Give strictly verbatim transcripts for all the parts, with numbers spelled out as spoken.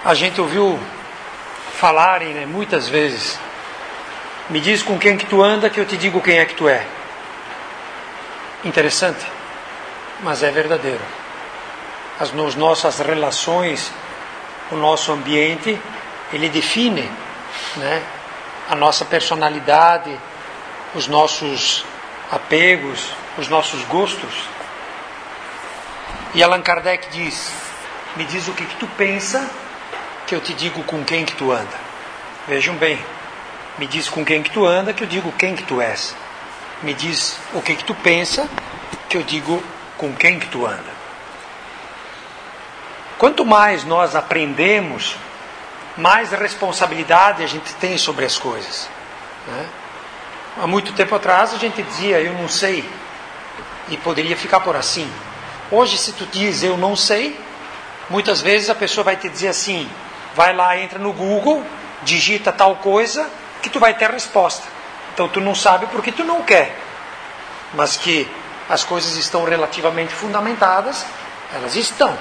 A gente ouviu falarem, né, muitas vezes: me diz com quem que tu anda que eu te digo quem é que tu é. Interessante, mas é verdadeiro. As nos, nossas relações, o nosso ambiente, ele define, né, a nossa personalidade, os nossos apegos, os nossos gostos. E Allan Kardec diz: me diz o que, que tu pensa, que eu te digo com quem que tu anda. Vejam bem, me diz com quem que tu anda, que eu digo quem que tu és. Me diz o que que tu pensa, que eu digo com quem que tu anda. Quanto mais nós aprendemos, mais responsabilidade a gente tem sobre as coisas, né? Há muito tempo atrás a gente dizia eu não sei, e poderia ficar por assim. Hoje, se tu diz eu não sei, muitas vezes a pessoa vai te dizer assim: vai lá, entra no Google, digita tal coisa, que tu vai ter a resposta. Então tu não sabe porque tu não quer, mas que as coisas estão relativamente fundamentadas, elas estão.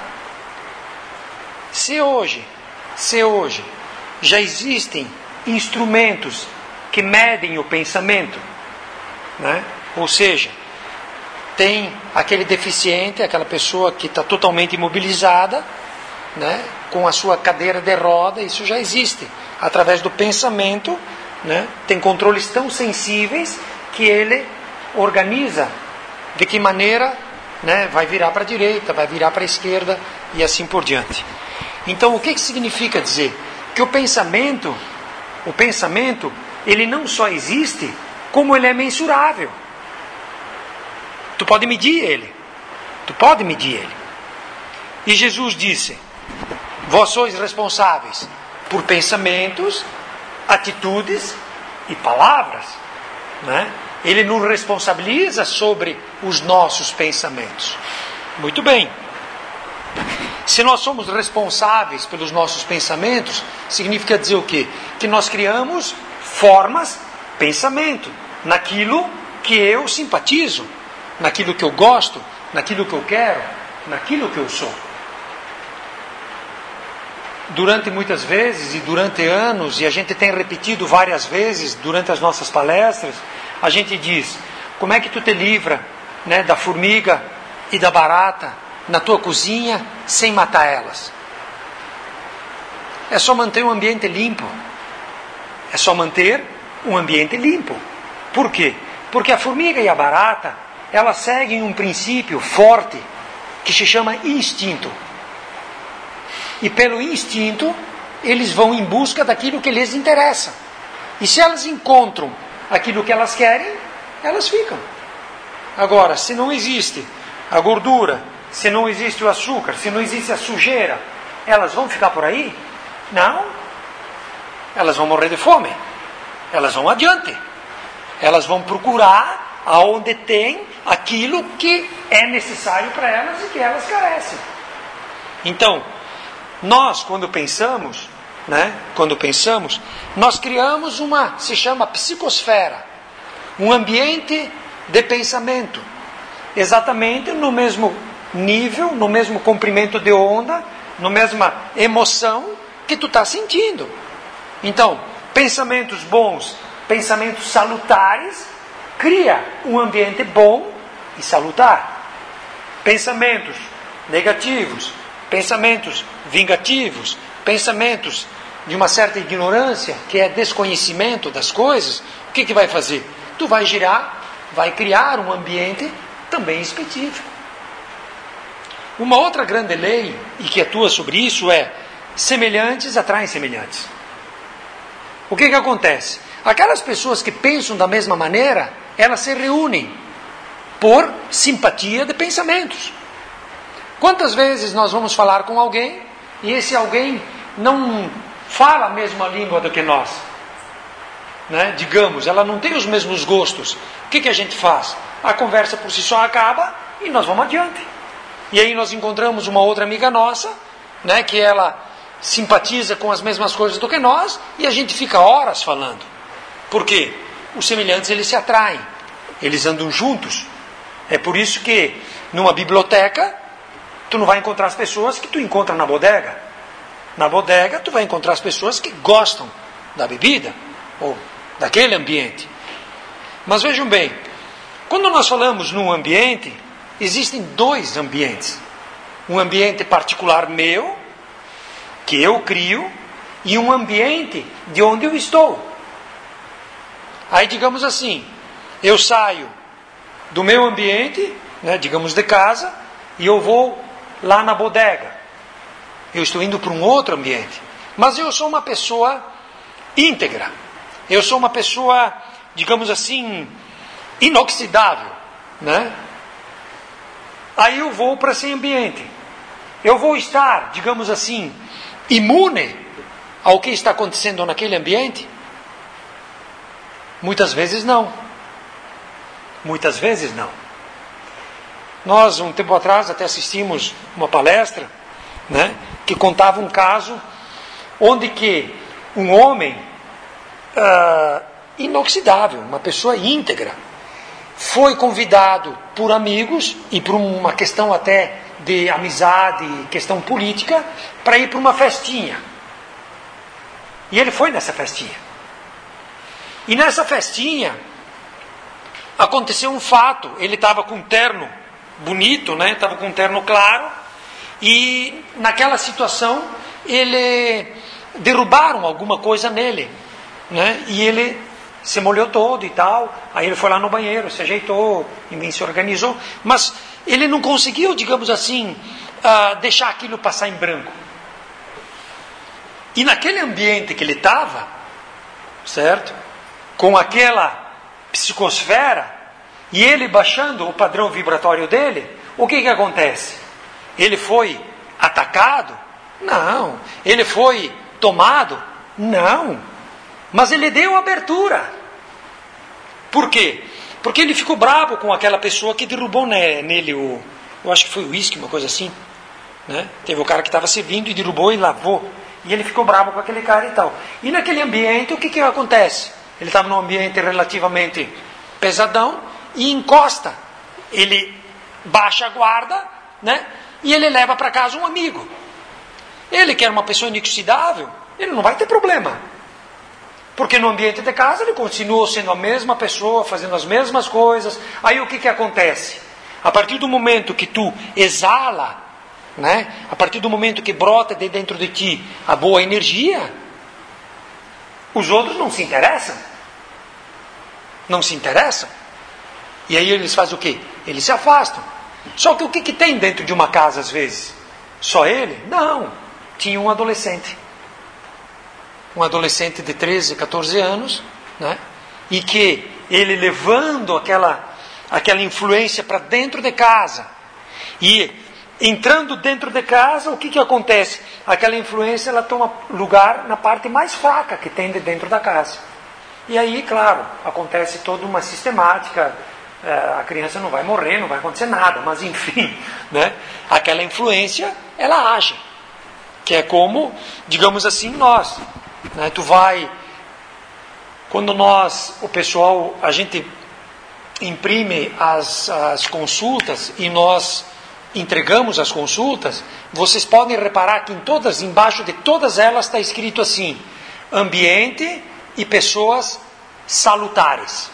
Se hoje, se hoje já existem instrumentos que medem o pensamento, né? Ou seja, tem aquele deficiente, aquela pessoa que está totalmente imobilizada, né, com a sua cadeira de roda, isso já existe. Através do pensamento, né, tem controles tão sensíveis que ele organiza de que maneira, né, vai virar para a direita, vai virar para a esquerda e assim por diante. Então, o que, que significa dizer? Que o pensamento, o pensamento, ele não só existe, como ele é mensurável. Tu pode medir ele. Tu pode medir ele. E Jesus disse: vós sois responsáveis por pensamentos, atitudes e palavras, né? Ele nos responsabiliza sobre os nossos pensamentos. Muito bem. Se nós somos responsáveis pelos nossos pensamentos, significa dizer o quê? Que nós criamos formas, pensamento, naquilo que eu simpatizo, naquilo que eu gosto, naquilo que eu quero, naquilo que eu sou. Durante muitas vezes e durante anos, e a gente tem repetido várias vezes durante as nossas palestras, a gente diz: como é que tu te livra, né, da formiga e da barata na tua cozinha sem matar elas? É só manter um ambiente limpo. É só manter um ambiente limpo. Por quê? Porque a formiga e a barata, elas seguem um princípio forte que se chama instinto. E pelo instinto, eles vão em busca daquilo que lhes interessa. E se elas encontram aquilo que elas querem, elas ficam. Agora, se não existe a gordura, se não existe o açúcar, se não existe a sujeira, elas vão ficar por aí? Não. Elas vão morrer de fome. Elas vão adiante. Elas vão procurar aonde tem aquilo que é necessário para elas e que elas carecem. Então, nós quando pensamos, né, quando pensamos, nós criamos uma, se chama psicosfera, um ambiente de pensamento, exatamente no mesmo nível, no mesmo comprimento de onda, na mesma emoção que tu está sentindo. Então, pensamentos bons, pensamentos salutares, cria um ambiente bom e salutar. Pensamentos negativos, pensamentos vingativos, pensamentos de uma certa ignorância, que é desconhecimento das coisas, o que que vai fazer? Tu vai girar, vai criar um ambiente também específico. Uma outra grande lei, e que atua sobre isso, é: semelhantes atraem semelhantes. O que que acontece? Aquelas pessoas que pensam da mesma maneira, elas se reúnem por simpatia de pensamentos. Quantas vezes nós vamos falar com alguém e esse alguém não fala a mesma língua do que nós, né? Digamos, ela não tem os mesmos gostos. O que que a gente faz? A conversa por si só acaba e nós vamos adiante. E aí nós encontramos uma outra amiga nossa, né, que ela simpatiza com as mesmas coisas do que nós, e a gente fica horas falando. Por quê? Os semelhantes, eles se atraem, eles andam juntos. É por isso que numa biblioteca tu não vai encontrar as pessoas que tu encontra na bodega. Na bodega, tu vai encontrar as pessoas que gostam da bebida, ou daquele ambiente. Mas vejam bem, quando nós falamos num ambiente, existem dois ambientes. Um ambiente particular meu, que eu crio, e um ambiente de onde eu estou. Aí, digamos assim, eu saio do meu ambiente, né, digamos de casa, e eu vou lá na bodega. Eu estou indo para um outro ambiente. Mas eu sou uma pessoa íntegra. Eu sou uma pessoa, digamos assim, inoxidável, né? Aí eu vou para esse ambiente. Eu vou estar, digamos assim, imune ao que está acontecendo naquele ambiente? Muitas vezes não. Muitas vezes não. Nós, um tempo atrás, até assistimos uma palestra, né, que contava um caso onde que um homem uh, inoxidável, uma pessoa íntegra, foi convidado por amigos e por uma questão até de amizade, questão política, para ir para uma festinha. E ele foi nessa festinha. E nessa festinha aconteceu um fato. Ele estava com um terno bonito, né? Estava com um terno claro. E naquela situação ele derrubaram alguma coisa nele, né? E ele se molhou todo e tal. Aí ele foi lá no banheiro, se ajeitou, e se organizou. Mas ele não conseguiu, digamos assim, uh, deixar aquilo passar em branco. E naquele ambiente que ele estava, certo? Com aquela psicosfera, e ele baixando o padrão vibratório dele, o que que acontece? Ele foi atacado? Não. Ele foi tomado? Não. Mas ele deu abertura. Por quê? Porque ele ficou bravo com aquela pessoa que derrubou nele o... Eu acho que foi o uísque, uma coisa assim. Né? Teve o cara que estava servindo e derrubou e lavou. E ele ficou bravo com aquele cara e tal. E naquele ambiente, o que que acontece? Ele estava num ambiente relativamente pesadão e encosta. Ele baixa a guarda, né? E ele leva para casa um amigo. Ele que era uma pessoa inoxidável, ele não vai ter problema. Porque no ambiente de casa ele continuou sendo a mesma pessoa, fazendo as mesmas coisas. Aí o que que acontece? A partir do momento que tu exala, né? A partir do momento que brota de dentro de ti a boa energia, os outros não se interessam. Não se interessam. E aí eles fazem o quê? Eles se afastam. Só que o que, que tem dentro de uma casa às vezes? Só ele? Não. Tinha um adolescente. Um adolescente de treze, catorze anos, né? E que ele levando aquela, aquela influência para dentro de casa. E entrando dentro de casa, o que, que acontece? Aquela influência ela toma lugar na parte mais fraca que tem de dentro da casa. E aí, claro, acontece toda uma sistemática. A criança não vai morrer, não vai acontecer nada, mas enfim, né? Aquela influência, ela age. Que é como, digamos assim, nós. Né? Tu vai, quando nós, o pessoal, a gente imprime as, as consultas e nós entregamos as consultas, vocês podem reparar que em todas, embaixo de todas elas está escrito assim, ambiente e pessoas salutares.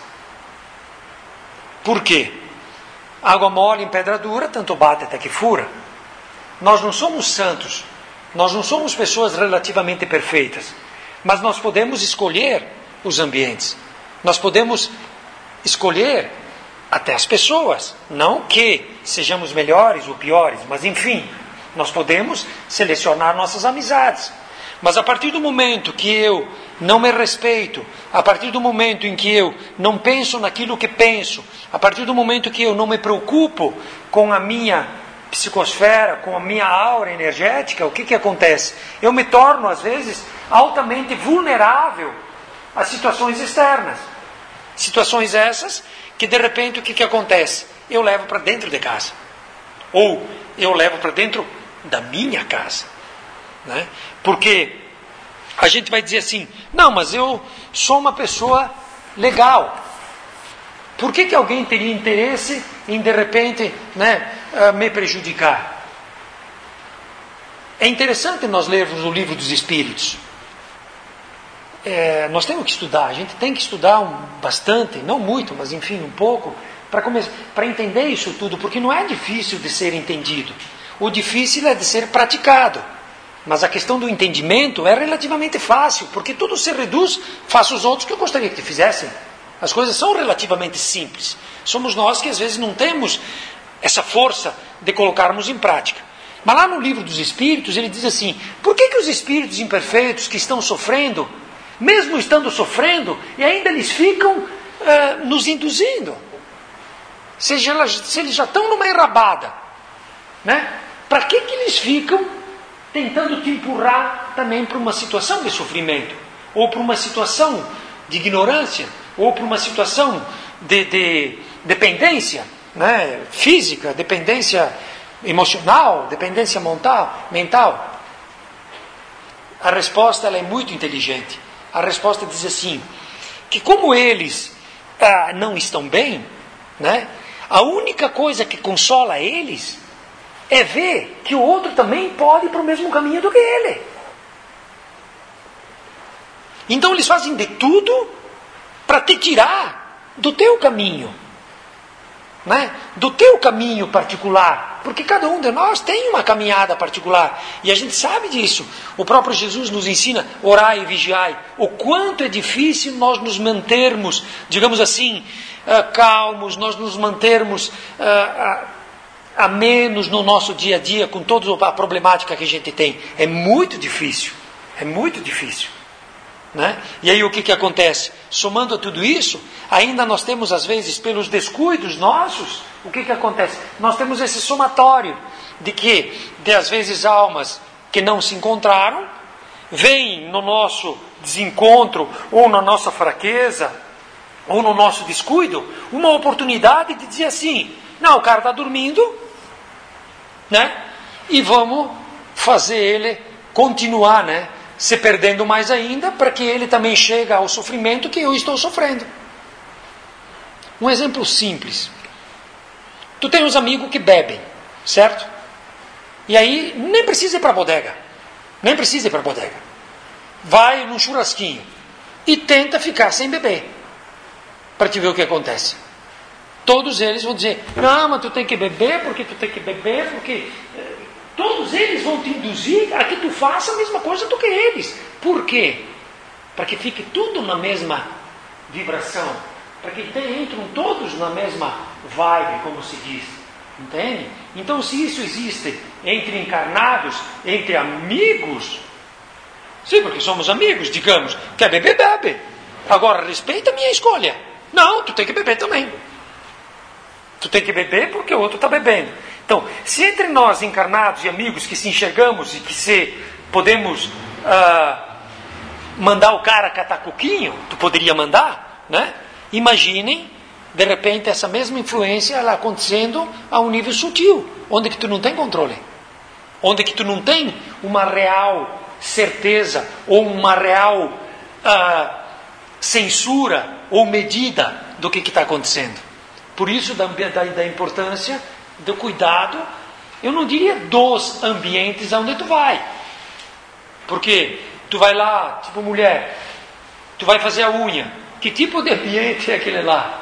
Por quê? Água mole em pedra dura, tanto bate até que fura. Nós não somos santos, nós não somos pessoas relativamente perfeitas, mas nós podemos escolher os ambientes, nós podemos escolher até as pessoas, não que sejamos melhores ou piores, mas enfim, nós podemos selecionar nossas amizades. Mas a partir do momento que eu não me respeito, a partir do momento em que eu não penso naquilo que penso, a partir do momento que eu não me preocupo com a minha psicosfera, com a minha aura energética, o que que acontece? Eu me torno, às vezes, altamente vulnerável a situações externas. Situações essas que, de repente, o que que acontece? Eu levo para dentro de casa. Ou eu levo para dentro da minha casa. Né? Porque a gente vai dizer assim, não, mas eu sou uma pessoa legal. Por que que alguém teria interesse em, de repente, né, me prejudicar? É interessante nós lermos o livro dos Espíritos. É, nós temos que estudar, a gente tem que estudar um, bastante, não muito, mas enfim, um pouco, para começar, para entender isso tudo, porque não é difícil de ser entendido. O difícil é de ser praticado. Mas a questão do entendimento é relativamente fácil, porque tudo se reduz, faça os outros que eu gostaria que te fizessem. As coisas são relativamente simples. Somos nós que às vezes não temos essa força de colocarmos em prática. Mas lá no livro dos Espíritos ele diz assim, por que, que os espíritos imperfeitos que estão sofrendo, mesmo estando sofrendo, e ainda eles ficam uh, nos induzindo? Se, já, se eles já estão numa enrabada, né? Para que, que eles ficam tentando te empurrar também para uma situação de sofrimento? Ou para uma situação de ignorância? Ou para uma situação de, de dependência, né? Física, dependência emocional, dependência mental, mental? A resposta ela é muito inteligente. A resposta diz assim, que como eles ah, não estão bem, né? A única coisa que consola eles é ver que o outro também pode ir para o mesmo caminho do que ele. Então eles fazem de tudo para te tirar do teu caminho, né? Do teu caminho particular, porque cada um de nós tem uma caminhada particular, e a gente sabe disso. O próprio Jesus nos ensina, orai e vigiai, o quanto é difícil nós nos mantermos, digamos assim, uh, calmos, nós nos mantermos uh, uh, a menos no nosso dia a dia, com toda a problemática que a gente tem. É muito difícil, é muito difícil, né? E aí o que, que acontece? Somando a tudo isso, ainda nós temos às vezes, pelos descuidos nossos, o que, que acontece? Nós temos esse somatório de que, de às vezes, almas que não se encontraram, vêm no nosso desencontro, ou na nossa fraqueza, ou no nosso descuido, uma oportunidade de dizer assim, não, o cara está dormindo, né? E vamos fazer ele continuar, né? Se perdendo mais ainda, para que ele também chegue ao sofrimento que eu estou sofrendo. Um exemplo simples. Tu tem uns amigos que bebem, certo? E aí nem precisa ir para a bodega. Nem precisa ir para a bodega. Vai num churrasquinho e tenta ficar sem beber. Para te ver o que acontece. Todos eles vão dizer, não, mas tu tem que beber, porque tu tem que beber, porque... Todos eles vão te induzir a que tu faça a mesma coisa do que eles. Por quê? Para que fique tudo na mesma vibração. Para que entram todos na mesma vibe, como se diz. Entende? Então, se isso existe entre encarnados, entre amigos... Sim, porque somos amigos, digamos. Quer beber, bebe. Agora, respeita a minha escolha. Não, tu tem que beber também. Tu tem que beber porque o outro está bebendo. Então, se entre nós encarnados e amigos que se enxergamos e que se podemos uh, mandar o cara catar coquinho, tu poderia mandar, né? Imaginem, de repente, essa mesma influência ela acontecendo a um nível sutil, onde que tu não tem controle, onde que tu não tem uma real certeza ou uma real uh, censura ou medida do que está acontecendo. Por isso, da, da, da importância do cuidado, eu não diria dos ambientes aonde tu vai. Porque tu vai lá, tipo mulher, tu vai fazer a unha. Que tipo de ambiente é aquele lá?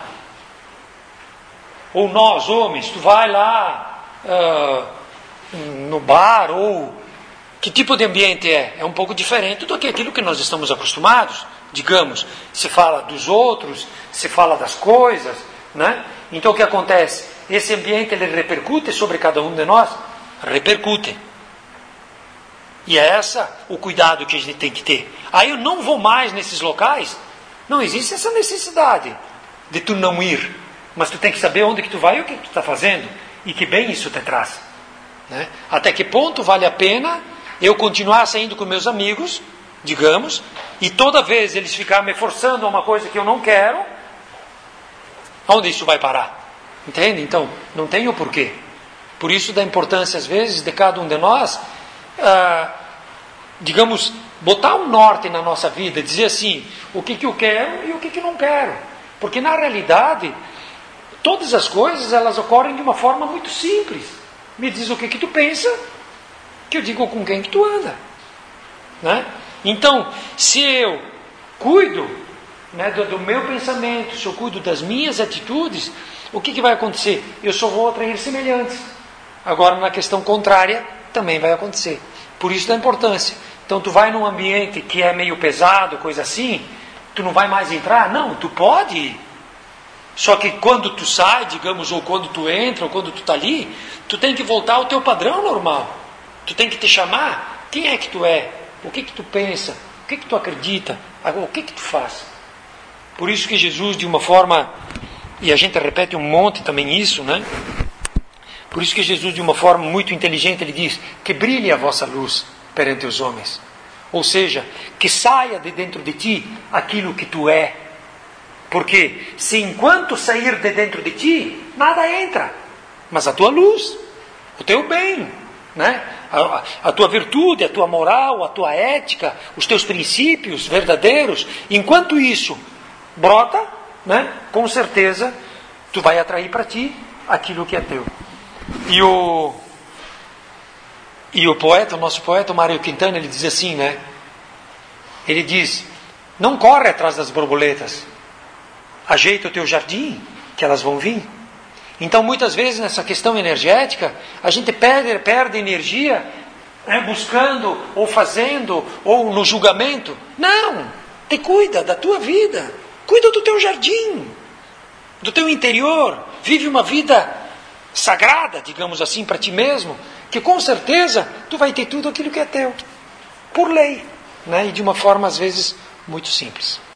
Ou nós, homens, tu vai lá uh, no bar, ou... Que tipo de ambiente é? É um pouco diferente do que aquilo que nós estamos acostumados. Digamos, se fala dos outros, se fala das coisas, né? Então o que acontece? Esse ambiente ele repercute sobre cada um de nós? Repercute. E é esse o cuidado que a gente tem que ter. Aí eu não vou mais nesses locais. Não existe essa necessidade de tu não ir. Mas tu tem que saber onde que tu vai e o que tu está fazendo. E que bem isso te traz. Né? Até que ponto vale a pena eu continuar saindo com meus amigos, digamos, e toda vez eles ficarem me forçando a uma coisa que eu não quero, onde isso vai parar? Entende? Então, não tem o porquê. Por isso da importância, às vezes, de cada um de nós, ah, digamos, botar um norte na nossa vida, dizer assim, o que, que eu quero e o que, que eu não quero. Porque, na realidade, todas as coisas, elas ocorrem de uma forma muito simples. Me diz o que, que tu pensa que eu digo com quem que tu anda. Né? Então, se eu cuido, né, do, do meu pensamento, se eu cuido das minhas atitudes, o que, que vai acontecer? Eu só vou atrair semelhantes. Agora, na questão contrária, também vai acontecer. Por isso da importância. Então, tu vai num ambiente que é meio pesado, coisa assim, tu não vai mais entrar? Não, tu pode ir. Só que quando tu sai, digamos, ou quando tu entra, ou quando tu está ali, tu tem que voltar ao teu padrão normal. Tu tem que te chamar. Quem é que tu é? O que que tu pensa? O que que tu acredita? O que que tu faz? Por isso que Jesus, de uma forma, e a gente repete um monte também isso, né? Por isso que Jesus, de uma forma muito inteligente, ele diz que brilhe a vossa luz perante os homens. Ou seja, que saia de dentro de ti aquilo que tu é. Porque se enquanto sair de dentro de ti, nada entra. Mas a tua luz, o teu bem, né? a, a tua virtude, a tua moral, a tua ética, os teus princípios verdadeiros, enquanto isso brota, né? Com certeza tu vai atrair para ti aquilo que é teu. E o, e o poeta, o nosso poeta, o Mário Quintana, ele diz assim, né? Ele diz, não corre atrás das borboletas, ajeita o teu jardim, que elas vão vir. Então, muitas vezes, nessa questão energética, a gente perde, perde energia, né, buscando, ou fazendo, ou no julgamento. Não! Te cuida da tua vida. Cuida do teu jardim, do teu interior. Vive uma vida sagrada, digamos assim, para ti mesmo, que com certeza tu vai ter tudo aquilo que é teu, por lei, né? E de uma forma, às vezes, muito simples.